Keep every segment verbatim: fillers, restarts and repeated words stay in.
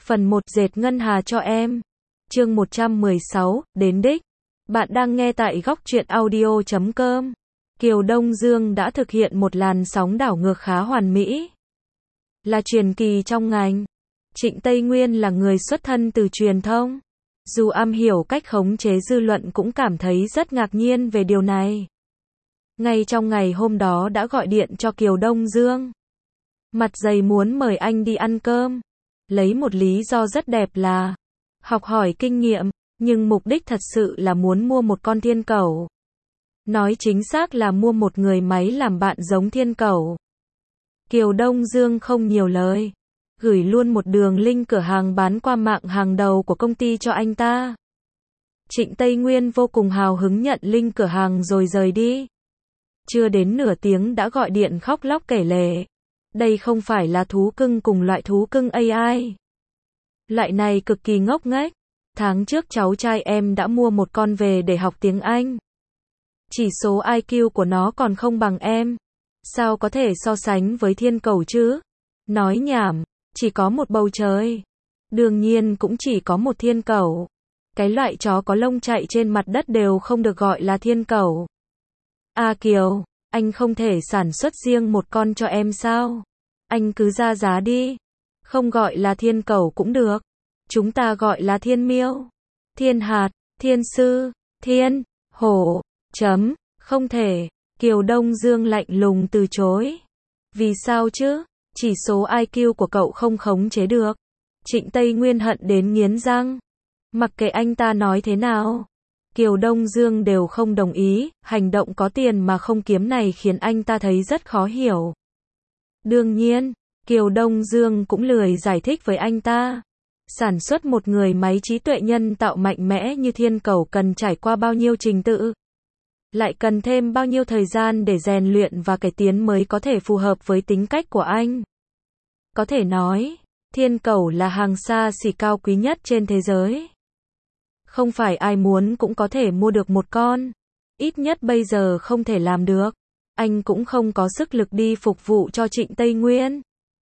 Phần một dệt ngân hà cho em. Chương một trăm mười sáu, đến đích. Bạn đang nghe tại góc truyện audio chấm com. Kiều Đông Dương đã thực hiện một làn sóng đảo ngược khá hoàn mỹ. Là truyền kỳ trong ngành. Trịnh Tây Nguyên là người xuất thân từ truyền thông. Dù am hiểu cách khống chế dư luận cũng cảm thấy rất ngạc nhiên về điều này. Ngay trong ngày hôm đó đã gọi điện cho Kiều Đông Dương. Mặt dày muốn mời anh đi ăn cơm. Lấy một lý do rất đẹp là học hỏi kinh nghiệm, nhưng mục đích thật sự là muốn mua một con thiên cẩu. Nói chính xác là mua một người máy làm bạn giống thiên cẩu. Kiều Đông Dương không nhiều lời, gửi luôn một đường link cửa hàng bán qua mạng hàng đầu của công ty cho anh ta. Trịnh Tây Nguyên vô cùng hào hứng nhận link cửa hàng rồi rời đi. Chưa đến nửa tiếng đã gọi điện khóc lóc kể lể. Đây không phải là thú cưng cùng loại thú cưng a i. Loại này cực kỳ ngốc nghếch. Tháng trước cháu trai em đã mua một con về để học tiếng Anh. Chỉ số i kiu của nó còn không bằng em. Sao có thể so sánh với thiên cẩu chứ? Nói nhảm, chỉ có một bầu trời. Đương nhiên cũng chỉ có một thiên cẩu. Cái loại chó có lông chạy trên mặt đất đều không được gọi là thiên cẩu. A Kiều, anh không thể sản xuất riêng một con cho em sao? Anh cứ ra giá đi. Không gọi là thiên cẩu cũng được. Chúng ta gọi là thiên miêu, thiên hạt, thiên sư, thiên, hổ, chấm, không thể. Kiều Đông Dương lạnh lùng từ chối. Vì sao chứ? Chỉ số i kiu của cậu không khống chế được. Trịnh Tây Nguyên hận đến nghiến răng. Mặc kệ anh ta nói thế nào, Kiều Đông Dương đều không đồng ý. Hành động có tiền mà không kiếm này khiến anh ta thấy rất khó hiểu. Đương nhiên, Kiều Đông Dương cũng lười giải thích với anh ta. Sản xuất một người máy trí tuệ nhân tạo mạnh mẽ như thiên cẩu cần trải qua bao nhiêu trình tự, lại cần thêm bao nhiêu thời gian để rèn luyện và cải tiến mới có thể phù hợp với tính cách của anh. Có thể nói, thiên cẩu là hàng xa xỉ cao quý nhất trên thế giới. Không phải ai muốn cũng có thể mua được một con. Ít nhất bây giờ không thể làm được. Anh cũng không có sức lực đi phục vụ cho Trịnh Tây Nguyên.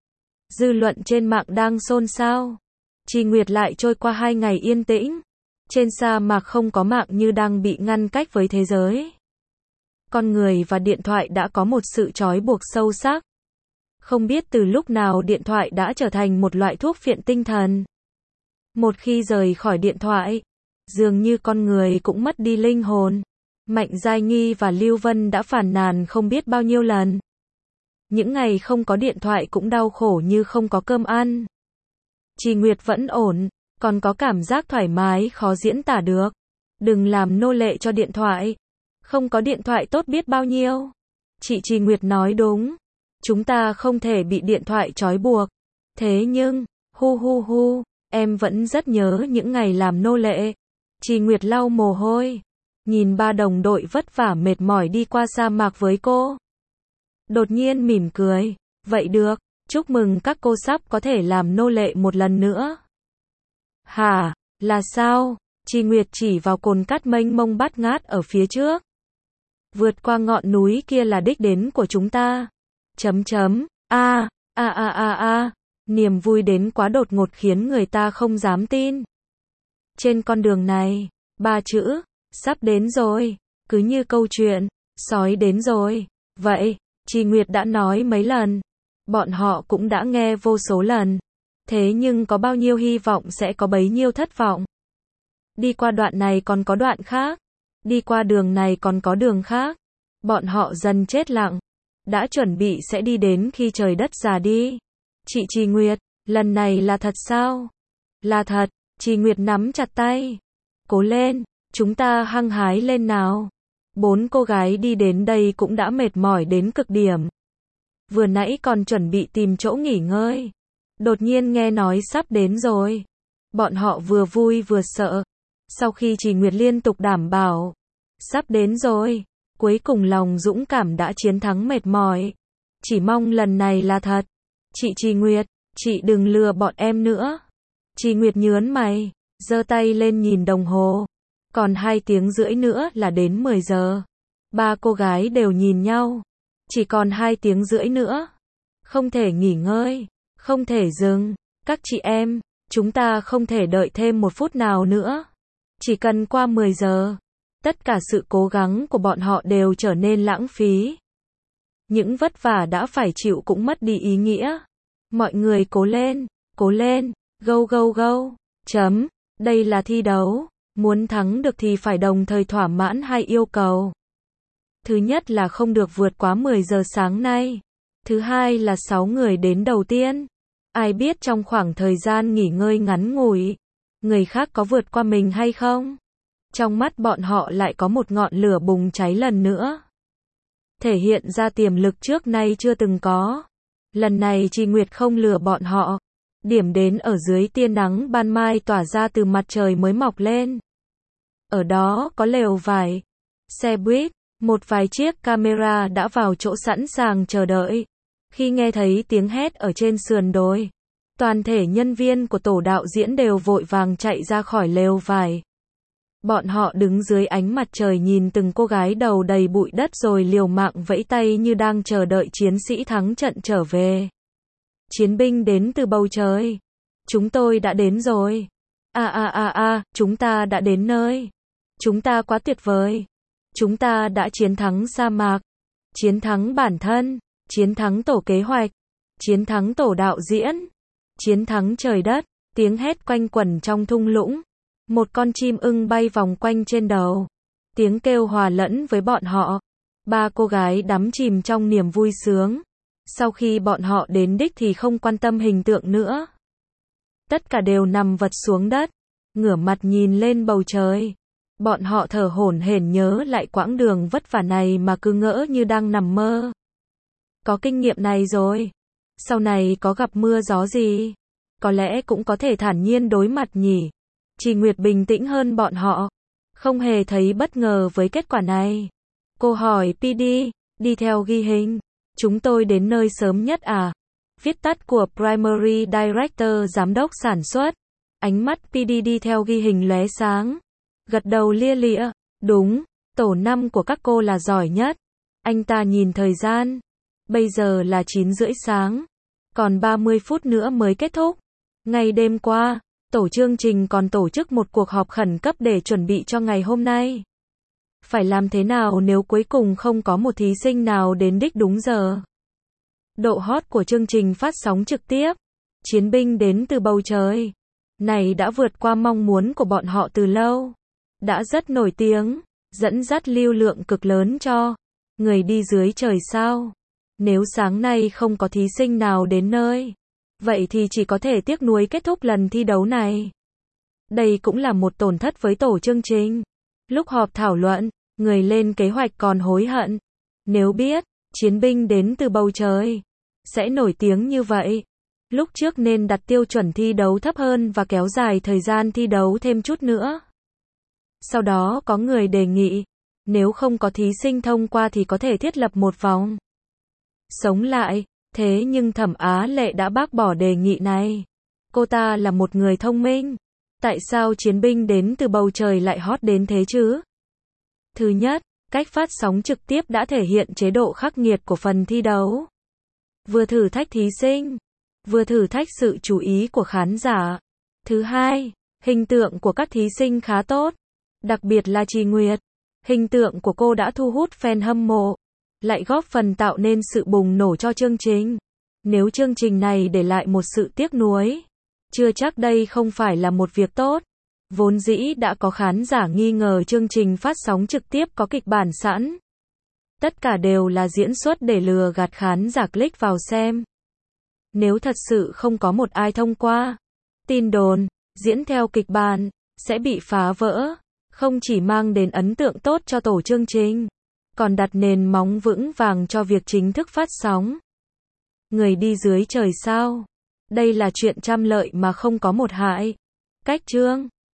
Dư luận trên mạng đang xôn xao. Tri Nguyệt lại trôi qua hai ngày yên tĩnh. Trên sa mạc không có mạng như đang bị ngăn cách với thế giới. Con người và điện thoại đã có một sự trói buộc sâu sắc. Không biết từ lúc nào điện thoại đã trở thành một loại thuốc phiện tinh thần. Một khi rời khỏi điện thoại, dường như con người cũng mất đi linh hồn. Mạnh Giai Nghi và Lưu Vân đã phàn nàn không biết bao nhiêu lần. Những ngày không có điện thoại cũng đau khổ như không có cơm ăn. Tri Nguyệt vẫn ổn, còn có cảm giác thoải mái khó diễn tả được. Đừng làm nô lệ cho điện thoại. Không có điện thoại tốt biết bao nhiêu. Chị Tri Nguyệt nói đúng. Chúng ta không thể bị điện thoại trói buộc. Thế nhưng, hu hu hu, em vẫn rất nhớ những ngày làm nô lệ. Tri Nguyệt lau mồ hôi. Nhìn ba đồng đội vất vả mệt mỏi đi qua sa mạc với cô. Đột nhiên mỉm cười. Vậy được, chúc mừng các cô sắp có thể làm nô lệ một lần nữa. Hả, là sao? Tri Nguyệt chỉ vào cồn cát mênh mông bát ngát ở phía trước. Vượt qua ngọn núi kia là đích đến của chúng ta. Chấm chấm, a, a a a a, niềm vui đến quá đột ngột khiến người ta không dám tin. Trên con đường này, ba chữ, sắp đến rồi, cứ như câu chuyện, sói đến rồi. Vậy, Tri Nguyệt đã nói mấy lần. Bọn họ cũng đã nghe vô số lần. Thế nhưng có bao nhiêu hy vọng sẽ có bấy nhiêu thất vọng. Đi qua đoạn này còn có đoạn khác. Đi qua đường này còn có đường khác. Bọn họ dần chết lặng. Đã chuẩn bị sẽ đi đến khi trời đất già đi. Chị Tri Nguyệt, lần này là thật sao? Là thật. Tri Nguyệt nắm chặt tay. Cố lên, chúng ta hăng hái lên nào. Bốn cô gái đi đến đây cũng đã mệt mỏi đến cực điểm. Vừa nãy còn chuẩn bị tìm chỗ nghỉ ngơi. Đột nhiên nghe nói sắp đến rồi. Bọn họ vừa vui vừa sợ. Sau khi Tri Nguyệt liên tục đảm bảo sắp đến rồi, cuối cùng lòng dũng cảm đã chiến thắng mệt mỏi. Chỉ mong lần này là thật. Chị Tri Nguyệt, chị đừng lừa bọn em nữa. Tri Nguyệt nhớn mày, giơ tay lên nhìn đồng hồ. Còn hai tiếng rưỡi nữa là đến mười giờ. Ba cô gái đều nhìn nhau. Chỉ còn hai tiếng rưỡi nữa. Không thể nghỉ ngơi, không thể dừng. Các chị em, Chúng ta không thể đợi thêm một phút nào nữa. Chỉ cần qua mười giờ, tất cả sự cố gắng của bọn họ đều trở nên lãng phí. Những vất vả đã phải chịu cũng mất đi ý nghĩa. Mọi người cố lên, cố lên, go go go. Chấm. Đây là thi đấu. Muốn thắng được thì phải đồng thời thỏa mãn hai yêu cầu. Thứ nhất là không được vượt quá mười giờ sáng nay. Thứ hai là sáu người đến đầu tiên. Ai biết trong khoảng thời gian nghỉ ngơi ngắn ngủi, người khác có vượt qua mình hay không? Trong mắt bọn họ lại có một ngọn lửa bùng cháy lần nữa. Thể hiện ra tiềm lực trước nay chưa từng có. Lần này Trì Nguyệt không lừa bọn họ. Điểm đến ở dưới tia nắng ban mai tỏa ra từ mặt trời mới mọc lên. Ở đó có lều vải, xe buýt, một vài chiếc camera đã vào chỗ sẵn sàng chờ đợi. Khi nghe thấy tiếng hét ở trên sườn đồi, toàn thể nhân viên của tổ đạo diễn đều vội vàng chạy ra khỏi lều vải. Bọn họ đứng dưới ánh mặt trời nhìn từng cô gái đầu đầy bụi đất rồi liều mạng vẫy tay như đang chờ đợi chiến sĩ thắng trận trở về. Chiến binh đến từ bầu trời. Chúng tôi đã đến rồi. À à à à, chúng ta đã đến nơi. Chúng ta quá tuyệt vời. Chúng ta đã chiến thắng sa mạc. Chiến thắng bản thân. Chiến thắng tổ kế hoạch. Chiến thắng tổ đạo diễn. Chiến thắng trời đất. Tiếng hét quanh quẩn trong thung lũng. Một con chim ưng bay vòng quanh trên đầu. Tiếng kêu hòa lẫn với bọn họ. Ba cô gái đắm chìm trong niềm vui sướng. Sau khi bọn họ đến đích thì không quan tâm hình tượng nữa. Tất cả đều nằm vật xuống đất, ngửa mặt nhìn lên bầu trời. Bọn họ thở hổn hển nhớ lại quãng đường vất vả này mà cứ ngỡ như đang nằm mơ. Có kinh nghiệm này rồi. Sau này có gặp mưa gió gì, có lẽ cũng có thể thản nhiên đối mặt nhỉ. Trì Nguyệt bình tĩnh hơn bọn họ. Không hề thấy bất ngờ với kết quả này. Cô hỏi pê đê, đi theo ghi hình. Chúng tôi đến nơi sớm nhất à? Viết tắt của Primary Director giám đốc sản xuất. Ánh mắt pê đê đi theo ghi hình lóe sáng. Gật đầu lia lịa. Đúng, tổ năm của các cô là giỏi nhất. Anh ta nhìn thời gian. Bây giờ là chín rưỡi sáng. Còn ba mươi phút nữa mới kết thúc. Ngày đêm qua, tổ chương trình còn tổ chức một cuộc họp khẩn cấp để chuẩn bị cho ngày hôm nay. Phải làm thế nào nếu cuối cùng không có một thí sinh nào đến đích đúng giờ? Độ hot của chương trình phát sóng trực tiếp, chiến binh đến từ bầu trời, này đã vượt qua mong muốn của bọn họ từ lâu. Đã rất nổi tiếng, dẫn dắt lưu lượng cực lớn cho người đi dưới trời sao. Nếu sáng nay không có thí sinh nào đến nơi, vậy thì chỉ có thể tiếc nuối kết thúc lần thi đấu này. Đây cũng là một tổn thất với tổ chương trình. Lúc họp thảo luận, người lên kế hoạch còn hối hận. Nếu biết, chiến binh đến từ bầu trời sẽ nổi tiếng như vậy, lúc trước nên đặt tiêu chuẩn thi đấu thấp hơn và kéo dài thời gian thi đấu thêm chút nữa. Sau đó có người đề nghị, nếu không có thí sinh thông qua thì có thể thiết lập một vòng sống lại. Thế nhưng Thẩm Á Lệ đã bác bỏ đề nghị này. Cô ta là một người thông minh. Tại sao chiến binh đến từ bầu trời lại hot đến thế chứ? Thứ nhất, cách phát sóng trực tiếp đã thể hiện chế độ khắc nghiệt của phần thi đấu. Vừa thử thách thí sinh, vừa thử thách sự chú ý của khán giả. Thứ hai, hình tượng của các thí sinh khá tốt. Đặc biệt là Trì Nguyệt. Hình tượng của cô đã thu hút fan hâm mộ, lại góp phần tạo nên sự bùng nổ cho chương trình. Nếu chương trình này để lại một sự tiếc nuối, chưa chắc đây không phải là một việc tốt. Vốn dĩ đã có khán giả nghi ngờ chương trình phát sóng trực tiếp có kịch bản sẵn. Tất cả đều là diễn xuất để lừa gạt khán giả click vào xem. Nếu thật sự không có một ai thông qua, tin đồn, diễn theo kịch bản, sẽ bị phá vỡ. Không chỉ mang đến ấn tượng tốt cho tổ chương trình, còn đặt nền móng vững vàng cho việc chính thức phát sóng. Người đi dưới trời sao? Đây là chuyện trăm lợi mà không có một hại. Cách chương